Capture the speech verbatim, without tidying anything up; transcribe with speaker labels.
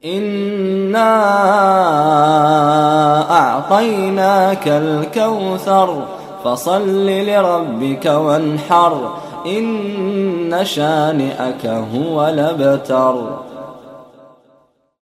Speaker 1: إنا أعطيناك الكوثر فصل لربك وانحر إن شانئك هو الأبتر.